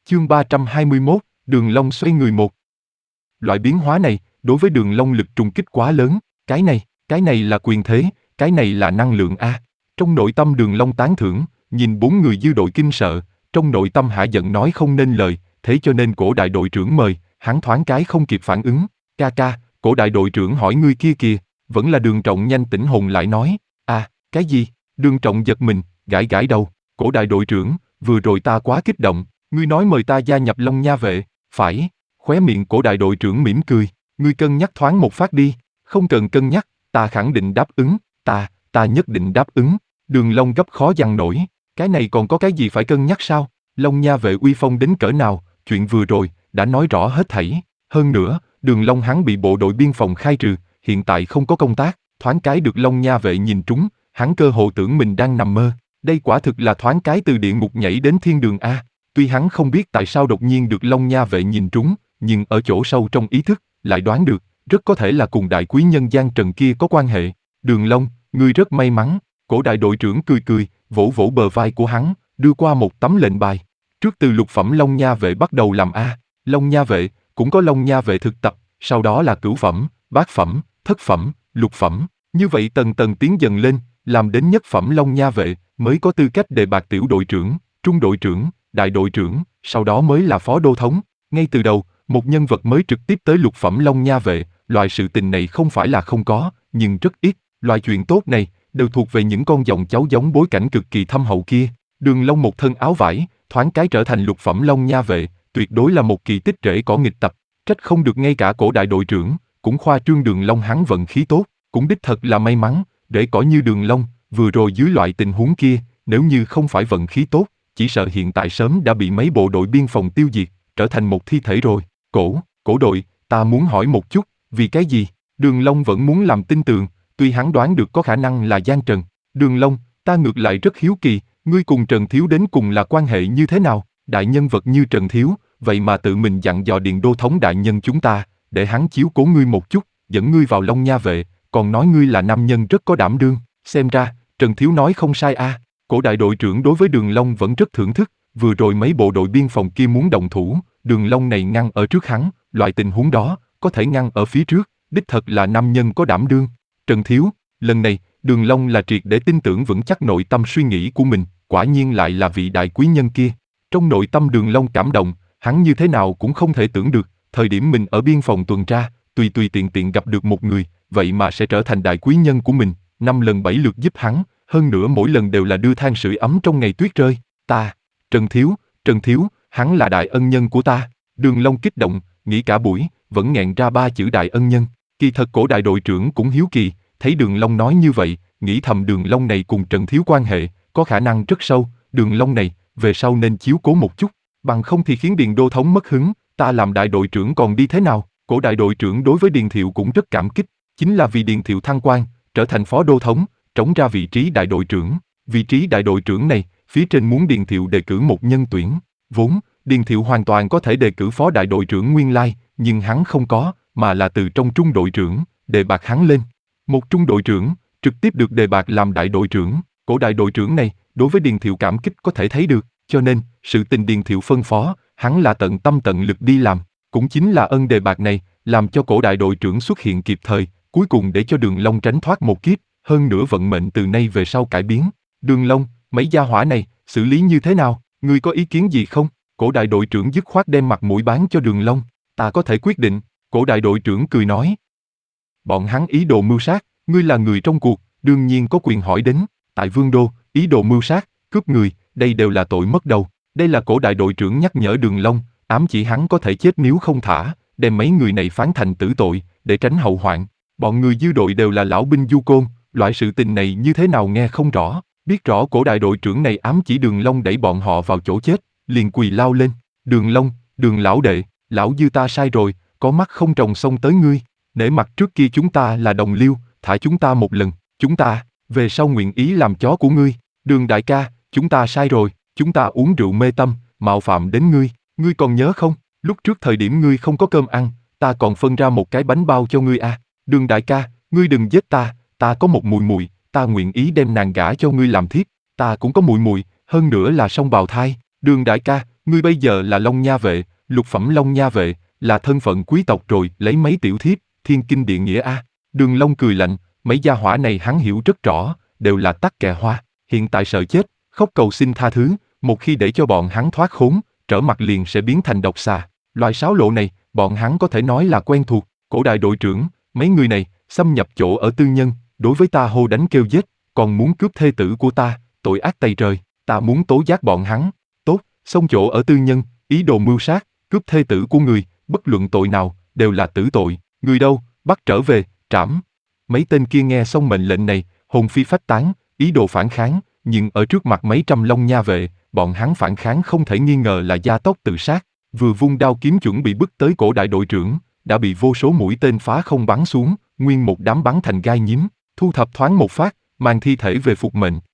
Chương 321, Đường Long xoay người một. Loại biến hóa này, đối với Đường Long lực trùng kích quá lớn, cái này là quyền thế, cái này là năng lượng a. Trong nội tâm Đường Long tán thưởng, nhìn bốn người dư đội kinh sợ, trong nội tâm hả giận nói không nên lời, thế cho nên cổ đại đội trưởng mời, hắn thoáng cái không kịp phản ứng, ca, cổ đại đội trưởng hỏi ngươi kia kìa, vẫn là Đường Trọng nhanh tỉnh hồn lại nói, cái gì? Đường Trọng giật mình, gãi đầu, cổ đại đội trưởng, vừa rồi ta quá kích động, ngươi nói mời ta gia nhập Long Nha vệ, phải? Khóe miệng cổ đại đội trưởng mỉm cười, ngươi cân nhắc thoáng một phát đi, không cần cân nhắc, ta khẳng định đáp ứng, ta nhất định đáp ứng. Đường Long gấp khó dằn nổi, cái này còn có cái gì phải cân nhắc sao? Long Nha vệ uy phong đến cỡ nào, chuyện vừa rồi đã nói rõ hết thảy. Hơn nữa, Đường Long hắn bị bộ đội biên phòng khai trừ, hiện tại không có công tác, thoáng cái được Long Nha vệ nhìn trúng, hắn cơ hồ tưởng mình đang nằm mơ. Đây quả thực là thoáng cái từ địa ngục nhảy đến thiên đường a. Tuy hắn không biết tại sao đột nhiên được Long Nha vệ nhìn trúng, nhưng ở chỗ sâu trong ý thức, lại đoán được, rất có thể là cùng đại quý nhân Giang Trần kia có quan hệ. Đường Long, ngươi rất may mắn. Cổ đại đội trưởng cười, vỗ vỗ bờ vai của hắn, đưa qua một tấm lệnh bài. Trước từ lục phẩm Long Nha vệ bắt đầu làm Long Nha vệ, cũng có Long Nha vệ thực tập, sau đó là cửu phẩm, bát phẩm, thất phẩm, lục phẩm. Như vậy tầng tầng tiến dần lên, làm đến nhất phẩm Long Nha vệ, mới có tư cách đề bạt tiểu đội trưởng, trung đội trưởng, đại đội trưởng, sau đó mới là phó đô thống. Ngay từ đầu, một nhân vật mới trực tiếp tới lục phẩm Long Nha vệ, loại sự tình này không phải là không có, nhưng rất ít. Loại chuyện tốt này, đều thuộc về những con dòng cháu giống bối cảnh cực kỳ thâm hậu kia. Đường Long một thân áo vải, thoáng cái trở thành lục phẩm Long Nha vệ, tuyệt đối là một kỳ tích rễ cỏ nghịch tập. Trách không được ngay cả cổ đại đội trưởng, cũng khoa trương Đường Long hắn vận khí tốt, cũng đích thật là may mắn, rễ cỏ như Đường Long, vừa rồi dưới loại tình huống kia, nếu như không phải vận khí tốt, chỉ sợ hiện tại sớm đã bị mấy bộ đội biên phòng tiêu diệt, trở thành một thi thể rồi. Cổ đội, ta muốn hỏi một chút, vì cái gì? Đường Long vẫn muốn làm tin tường, tuy hắn đoán được có khả năng là Giang Trần. Đường Long, ta ngược lại rất hiếu kỳ, ngươi cùng Trần Thiếu đến cùng là quan hệ như thế nào? Đại nhân vật như Trần Thiếu, vậy mà tự mình dặn dò Điền Đô thống đại nhân chúng ta, để hắn chiếu cố ngươi một chút, dẫn ngươi vào Long Nha vệ, còn nói ngươi là nam nhân rất có đảm đương. Xem ra, Trần Thiếu nói không sai a. Cổ đại đội trưởng đối với Đường Long vẫn rất thưởng thức, vừa rồi mấy bộ đội biên phòng kia muốn động thủ, Đường Long này ngăn ở trước hắn, loại tình huống đó, có thể ngăn ở phía trước, đích thật là nam nhân có đảm đương. Trần Thiếu, lần này, Đường Long là triệt để tin tưởng vững chắc nội tâm suy nghĩ của mình, quả nhiên lại là vị đại quý nhân kia. Trong nội tâm Đường Long cảm động, hắn như thế nào cũng không thể tưởng được, thời điểm mình ở biên phòng tuần tra, tùy tiện gặp được một người, vậy mà sẽ trở thành đại quý nhân của mình, 5 lần 7 lượt giúp hắn, hơn nữa mỗi lần đều là đưa than sưởi ấm trong ngày tuyết rơi. Trần Thiếu, hắn là đại ân nhân của ta. Đường Long kích động, nghĩ cả buổi, vẫn nghẹn ra 3 chữ đại ân nhân. Kỳ thật cổ đại đội trưởng cũng hiếu kỳ, thấy Đường Long nói như vậy, nghĩ thầm Đường Long này cùng Trần Thiếu quan hệ, có khả năng rất sâu, Đường Long này, về sau nên chiếu cố một chút, bằng không thì khiến Điền Đô thống mất hứng, ta làm đại đội trưởng còn đi thế nào? Cổ đại đội trưởng đối với Điền Thiệu cũng rất cảm kích, chính là vì Điền Thiệu thăng quan, trở thành phó đô thống, trống ra vị trí đại đội trưởng. Vị trí đại đội trưởng này, phía trên muốn Điền Thiệu đề cử một nhân tuyển, vốn Điền Thiệu hoàn toàn có thể đề cử phó đại đội trưởng nguyên lai, nhưng hắn không có, mà là từ trong trung đội trưởng, đề bạt hắn lên. Một trung đội trưởng, trực tiếp được đề bạt làm đại đội trưởng, cổ đại đội trưởng này, đối với Điền Thiệu cảm kích có thể thấy được, cho nên, sự tình Điền Thiệu phân phó, hắn là tận tâm tận lực đi làm, cũng chính là ân đề bạt này, làm cho cổ đại đội trưởng xuất hiện kịp thời, cuối cùng để cho Đường Long tránh thoát một kiếp, hơn nữa vận mệnh từ nay về sau cải biến. Đường Long, mấy gia hỏa này, xử lý như thế nào, ngươi có ý kiến gì không? Cổ đại đội trưởng dứt khoát đem mặt mũi bán cho Đường Long, ta có thể quyết định, cổ đại đội trưởng cười nói. Bọn hắn ý đồ mưu sát, ngươi là người trong cuộc, đương nhiên có quyền hỏi đến, tại Vương Đô, ý đồ mưu sát, cướp người, đây đều là tội mất đầu. Đây là cổ đại đội trưởng nhắc nhở Đường Long, ám chỉ hắn có thể chết nếu không thả, đem mấy người này phán thành tử tội, để tránh hậu hoạn. Bọn người dư đội đều là lão binh du côn, loại sự tình này như thế nào nghe không rõ, biết rõ cổ đại đội trưởng này ám chỉ Đường Long đẩy bọn họ vào chỗ chết, liền quỳ lao lên, Đường Long, Đường lão đệ, lão dư ta sai rồi, có mắt không tròng xông tới ngươi, nể mặt trước kia chúng ta là đồng liêu, thả chúng ta một lần, chúng ta, về sau nguyện ý làm chó của ngươi, Đường đại ca, chúng ta sai rồi, chúng ta uống rượu mê tâm, mạo phạm đến ngươi, ngươi còn nhớ không, lúc trước thời điểm ngươi không có cơm ăn, ta còn phân ra một cái bánh bao cho ngươi à, Đường đại ca, ngươi đừng giết ta, ta có một mùi mùi, ta nguyện ý đem nàng gả cho ngươi làm thiếp, ta cũng có mùi mùi, hơn nữa là song bào thai, Đường đại ca, Ngươi bây giờ là Long Nha vệ, lục phẩm Long Nha vệ, là thân phận quý tộc rồi, lấy mấy tiểu thiếp, thiên kinh địa nghĩa a. Đường Long cười lạnh, mấy gia hỏa này hắn hiểu rất rõ, đều là tắc kè hoa, hiện tại sợ chết, khóc cầu xin tha thứ, một khi để cho bọn hắn thoát khốn, trở mặt liền sẽ biến thành độc xà. Loại sáo lộ này, bọn hắn có thể nói là quen thuộc. Cổ đại đội trưởng, mấy người này, xâm nhập chỗ ở tư nhân, đối với ta hô đánh kêu giết, còn muốn cướp thê tử của ta, tội ác tày trời, ta muốn tố giác bọn hắn. Tốt, xông chỗ ở tư nhân, ý đồ mưu sát, cướp thê tử của người, bất luận tội nào, đều là tử tội. Người đâu, bắt trở về, trảm. Mấy tên kia nghe xong mệnh lệnh này, hồn phi phách tán, ý đồ phản kháng, nhưng ở trước mặt mấy trăm Long Nha vệ, bọn hắn phản kháng không thể nghi ngờ là gia tốc tự sát. Vừa vung đao kiếm chuẩn bị bức tới cổ đại đội trưởng, đã bị vô số mũi tên phá không bắn xuống, nguyên một đám bắn thành gai nhím, thu thập thoáng một phát, mang thi thể về phục mệnh.